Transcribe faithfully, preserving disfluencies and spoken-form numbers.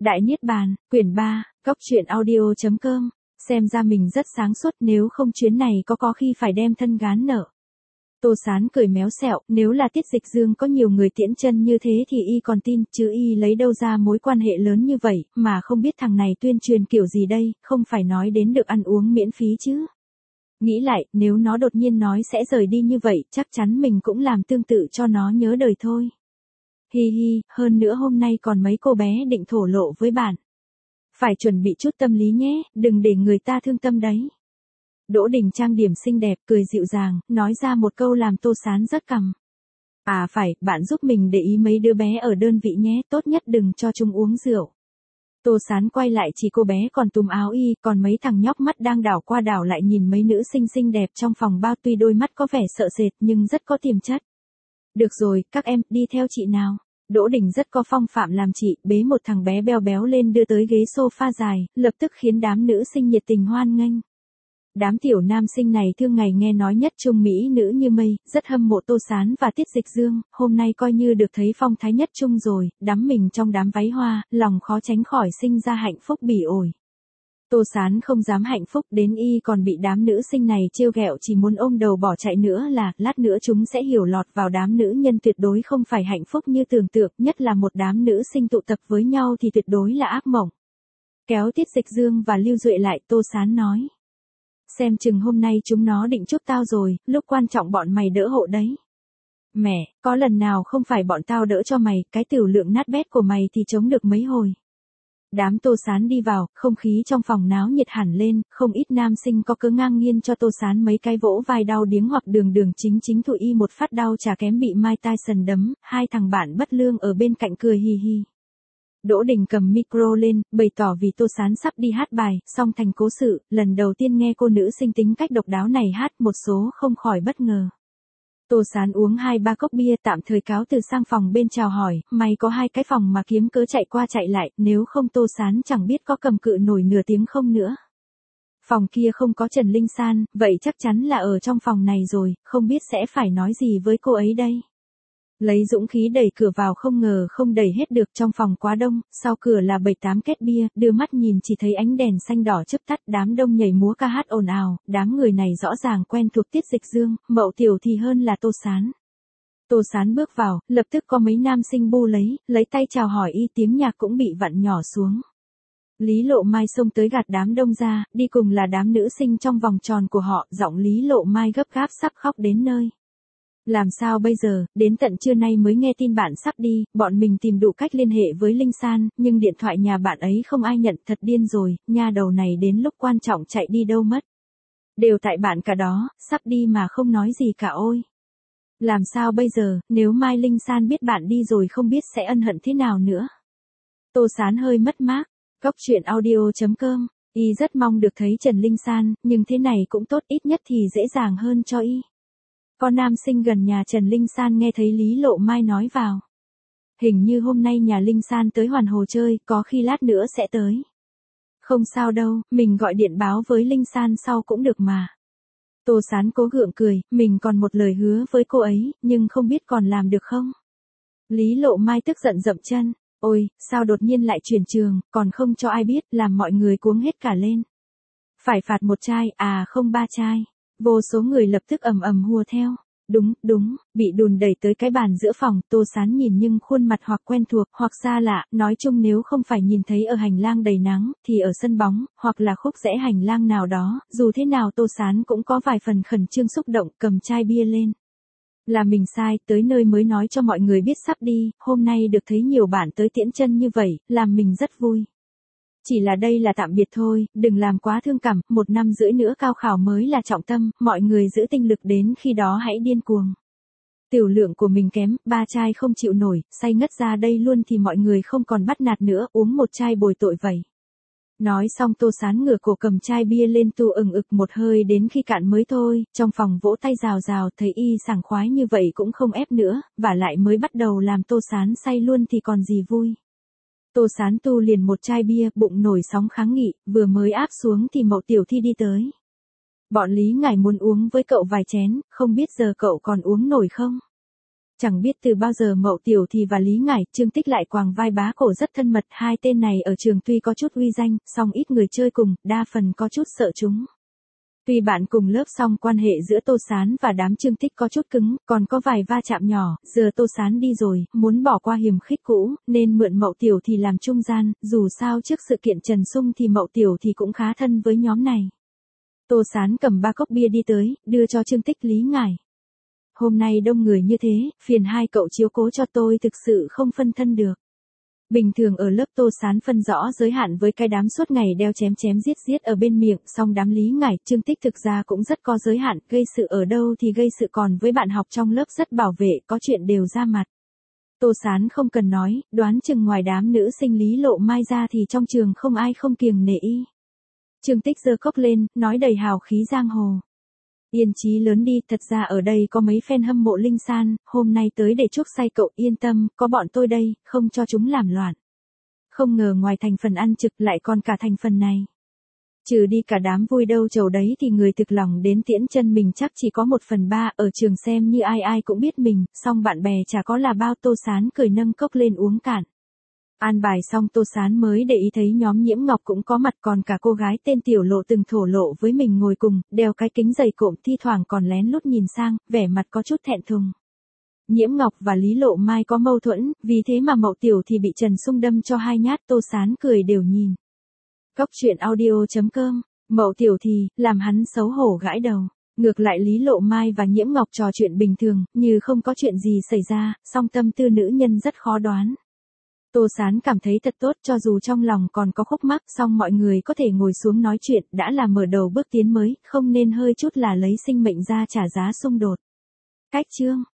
Đại Niết Bàn, quyển ba, Cóc truyện audio chấm com, xem ra mình rất sáng suốt, nếu không chuyến này có có khi phải đem thân gán nợ. Tô Sán cười méo xẹo, nếu là Tiết Dịch Dương có nhiều người tiễn chân như thế thì y còn tin, chứ y lấy đâu ra mối quan hệ lớn như vậy, mà không biết thằng này tuyên truyền kiểu gì đây, không phải nói đến được ăn uống miễn phí chứ. Nghĩ lại, nếu nó đột nhiên nói sẽ rời đi như vậy, chắc chắn mình cũng làm tương tự cho nó nhớ đời thôi. Hi hi, hơn nữa hôm nay còn mấy cô bé định thổ lộ với bạn. Phải chuẩn bị chút tâm lý nhé, đừng để người ta thương tâm đấy. Đỗ Đình trang điểm xinh đẹp, cười dịu dàng, nói ra một câu làm Tô Sán rất cằm. À phải, bạn giúp mình để ý mấy đứa bé ở đơn vị nhé, tốt nhất đừng cho chúng uống rượu. Tô Sán quay lại chỉ cô bé còn túm áo y, còn mấy thằng nhóc mắt đang đảo qua đảo lại nhìn mấy nữ xinh xinh đẹp trong phòng bao, tuy đôi mắt có vẻ sợ sệt nhưng rất có tiềm chất. Được rồi, các em, đi theo chị nào. Đỗ Đình rất có phong phạm làm chị, bế một thằng bé béo béo lên đưa tới ghế sofa dài, lập tức khiến đám nữ sinh nhiệt tình hoan nghênh. Đám tiểu nam sinh này thương ngày nghe nói nhất trung mỹ nữ như mây, rất hâm mộ Tô Sán và Tiết Dịch Dương, hôm nay coi như được thấy phong thái nhất trung rồi, đắm mình trong đám váy hoa, lòng khó tránh khỏi sinh ra hạnh phúc bỉ ổi. Tô Sán không dám hạnh phúc đến y còn bị đám nữ sinh này trêu ghẹo chỉ muốn ôm đầu bỏ chạy nữa là, lát nữa chúng sẽ hiểu lọt vào đám nữ nhân tuyệt đối không phải hạnh phúc như tưởng tượng, nhất là một đám nữ sinh tụ tập với nhau thì tuyệt đối là ác mộng. Kéo Tiết Dịch Dương và Lưu Duệ lại, Tô Sán nói. Xem chừng hôm nay chúng nó định chúc tao rồi, lúc quan trọng bọn mày đỡ hộ đấy. Mẹ, có lần nào không phải bọn tao đỡ cho mày, cái tiểu lượng nát bét của mày thì chống được mấy hồi. Đám Tô Sán đi vào, không khí trong phòng náo nhiệt hẳn lên, không ít nam sinh có cớ ngang nhiên cho Tô Sán mấy cái vỗ vai đau điếng hoặc đường đường chính chính thụ y một phát đau chả kém bị Mike Tyson đấm, hai thằng bạn bất lương ở bên cạnh cười hi hi. Đỗ Đình cầm micro lên, bày tỏ vì Tô Sán sắp đi hát bài, song thành cố sự, lần đầu tiên nghe cô nữ sinh tính cách độc đáo này hát, một số không khỏi bất ngờ. Tô Sán uống hai ba cốc bia tạm thời cáo từ sang phòng bên chào hỏi, mày có hai cái phòng mà kiếm cớ chạy qua chạy lại, nếu không Tô Sán chẳng biết có cầm cự nổi nửa tiếng không nữa. Phòng kia không có Trần Linh San, vậy chắc chắn là ở trong phòng này rồi, không biết sẽ phải nói gì với cô ấy đây. Lấy dũng khí đẩy cửa vào không ngờ không đẩy hết được, trong phòng quá đông, sau cửa là bảy tám két bia, đưa mắt nhìn chỉ thấy ánh đèn xanh đỏ chớp tắt, đám đông nhảy múa ca hát ồn ào, đám người này rõ ràng quen thuộc Tiết Dịch Dương, Mậu Tiểu thì hơn là Tô Sán. Tô Sán bước vào, lập tức có mấy nam sinh bu lấy, lấy tay chào hỏi y, tiếng nhạc cũng bị vặn nhỏ xuống. Lý Lộ Mai xông tới gạt đám đông ra, đi cùng là đám nữ sinh trong vòng tròn của họ, giọng Lý Lộ Mai gấp gáp sắp khóc đến nơi. Làm sao bây giờ, đến tận trưa nay mới nghe tin bạn sắp đi, bọn mình tìm đủ cách liên hệ với Linh San, nhưng điện thoại nhà bạn ấy không ai nhận, thật điên rồi, nha đầu này đến lúc quan trọng chạy đi đâu mất. Đều tại bạn cả đó, sắp đi mà không nói gì cả ôi. Làm sao bây giờ, nếu mai Linh San biết bạn đi rồi không biết sẽ ân hận thế nào nữa. Tô Sán hơi mất mát, Cóc truyện audio chấm com, y rất mong được thấy Trần Linh San, nhưng thế này cũng tốt, ít nhất thì dễ dàng hơn cho y. Có nam sinh gần nhà Trần Linh San nghe thấy Lý Lộ Mai nói vào. Hình như hôm nay nhà Linh San tới Hoàn Hồ chơi, có khi lát nữa sẽ tới. Không sao đâu, mình gọi điện báo với Linh San sau cũng được mà. Tô Sán cố gượng cười, mình còn một lời hứa với cô ấy, nhưng không biết còn làm được không? Lý Lộ Mai tức giận dậm chân, ôi, sao đột nhiên lại chuyển trường, còn không cho ai biết, làm mọi người cuống hết cả lên. Phải phạt một chai, à không ba chai. Vô số người lập tức ầm ầm hùa theo. Đúng, đúng, bị đùn đẩy tới cái bàn giữa phòng, Tô Sán nhìn nhưng khuôn mặt hoặc quen thuộc, hoặc xa lạ, nói chung nếu không phải nhìn thấy ở hành lang đầy nắng, thì ở sân bóng, hoặc là khúc rẽ hành lang nào đó, dù thế nào Tô Sán cũng có vài phần khẩn trương xúc động, cầm chai bia lên. Là mình sai, tới nơi mới nói cho mọi người biết sắp đi, hôm nay được thấy nhiều bạn tới tiễn chân như vậy, làm mình rất vui. Chỉ là đây là tạm biệt thôi, đừng làm quá thương cảm, một năm rưỡi nữa cao khảo mới là trọng tâm, mọi người giữ tinh lực đến khi đó hãy điên cuồng. Tiểu lượng của mình kém, ba chai không chịu nổi, say ngất ra đây luôn thì mọi người không còn bắt nạt nữa, uống một chai bồi tội vậy. Nói xong Tô Sán ngửa cổ cầm chai bia lên tu ừng ực một hơi đến khi cạn mới thôi, trong phòng vỗ tay rào rào, thấy y sảng khoái như vậy cũng không ép nữa, và lại mới bắt đầu làm Tô Sán say luôn thì còn gì vui. Tô Sán tu liền một chai bia, bụng nổi sóng kháng nghị, vừa mới áp xuống thì Mậu Tiểu Thi đi tới. Bọn Lý ngài muốn uống với cậu vài chén, không biết giờ cậu còn uống nổi không? Chẳng biết từ bao giờ Mậu Tiểu Thì và Lý Ngải, Trương Tích lại quàng vai bá cổ rất thân mật, hai tên này ở trường tuy có chút uy danh, song ít người chơi cùng, đa phần có chút sợ chúng. Tuy bạn cùng lớp song quan hệ giữa Tô Sán và đám Trương Tích có chút cứng, còn có vài va chạm nhỏ, giờ Tô Sán đi rồi, muốn bỏ qua hiềm khích cũ, nên mượn Mậu Tiểu Thì làm trung gian, dù sao trước sự kiện Trần Sung thì Mậu Tiểu Thì cũng khá thân với nhóm này. Tô Sán cầm ba cốc bia đi tới, đưa cho Trương Tích Lý Ngải. Hôm nay đông người như thế, phiền hai cậu chiếu cố cho tôi, thực sự không phân thân được. Bình thường ở lớp Tô Sán phân rõ giới hạn với cái đám suốt ngày đeo chém chém giết giết ở bên miệng, song đám Lý Ngải, Trương Tích thực ra cũng rất có giới hạn, gây sự ở đâu thì gây sự, còn với bạn học trong lớp rất bảo vệ, có chuyện đều ra mặt. Tô Sán không cần nói, đoán chừng ngoài đám nữ sinh Lý Lộ Mai ra thì trong trường không ai không kiêng nể y. Trương Tích giơ cốc lên, nói đầy hào khí giang hồ. Yên chí lớn đi, thật ra ở đây có mấy fan hâm mộ Linh San, hôm nay tới để chuốc say cậu, yên tâm, có bọn tôi đây, không cho chúng làm loạn. Không ngờ ngoài thành phần ăn trực lại còn cả thành phần này. Trừ đi cả đám vui đâu chầu đấy thì người thực lòng đến tiễn chân mình chắc chỉ có một phần ba, ở trường xem như ai ai cũng biết mình, song bạn bè chả có là bao. Tô Sán cười nâng cốc lên uống cạn. An bài xong Tô Sán mới để ý thấy nhóm Nhiễm Ngọc cũng có mặt, còn cả cô gái tên Tiểu Lộ từng thổ lộ với mình ngồi cùng, đeo cái kính dày cộm, thi thoảng còn lén lút nhìn sang, vẻ mặt có chút thẹn thùng. Nhiễm Ngọc và Lý Lộ Mai có mâu thuẫn, vì thế mà Mậu Tiểu Thì bị Trần Sung đâm cho hai nhát. Tô Sán cười đều nhìn. Cốc truyện audio chấm com, Mậu Tiểu Thì, làm hắn xấu hổ gãi đầu. Ngược lại Lý Lộ Mai và Nhiễm Ngọc trò chuyện bình thường, như không có chuyện gì xảy ra, song tâm tư nữ nhân rất khó đoán. Tô Sán cảm thấy thật tốt, cho dù trong lòng còn có khúc mắc, song mọi người có thể ngồi xuống nói chuyện, đã là mở đầu bước tiến mới, không nên hơi chút là lấy sinh mệnh ra trả giá xung đột. Cách chương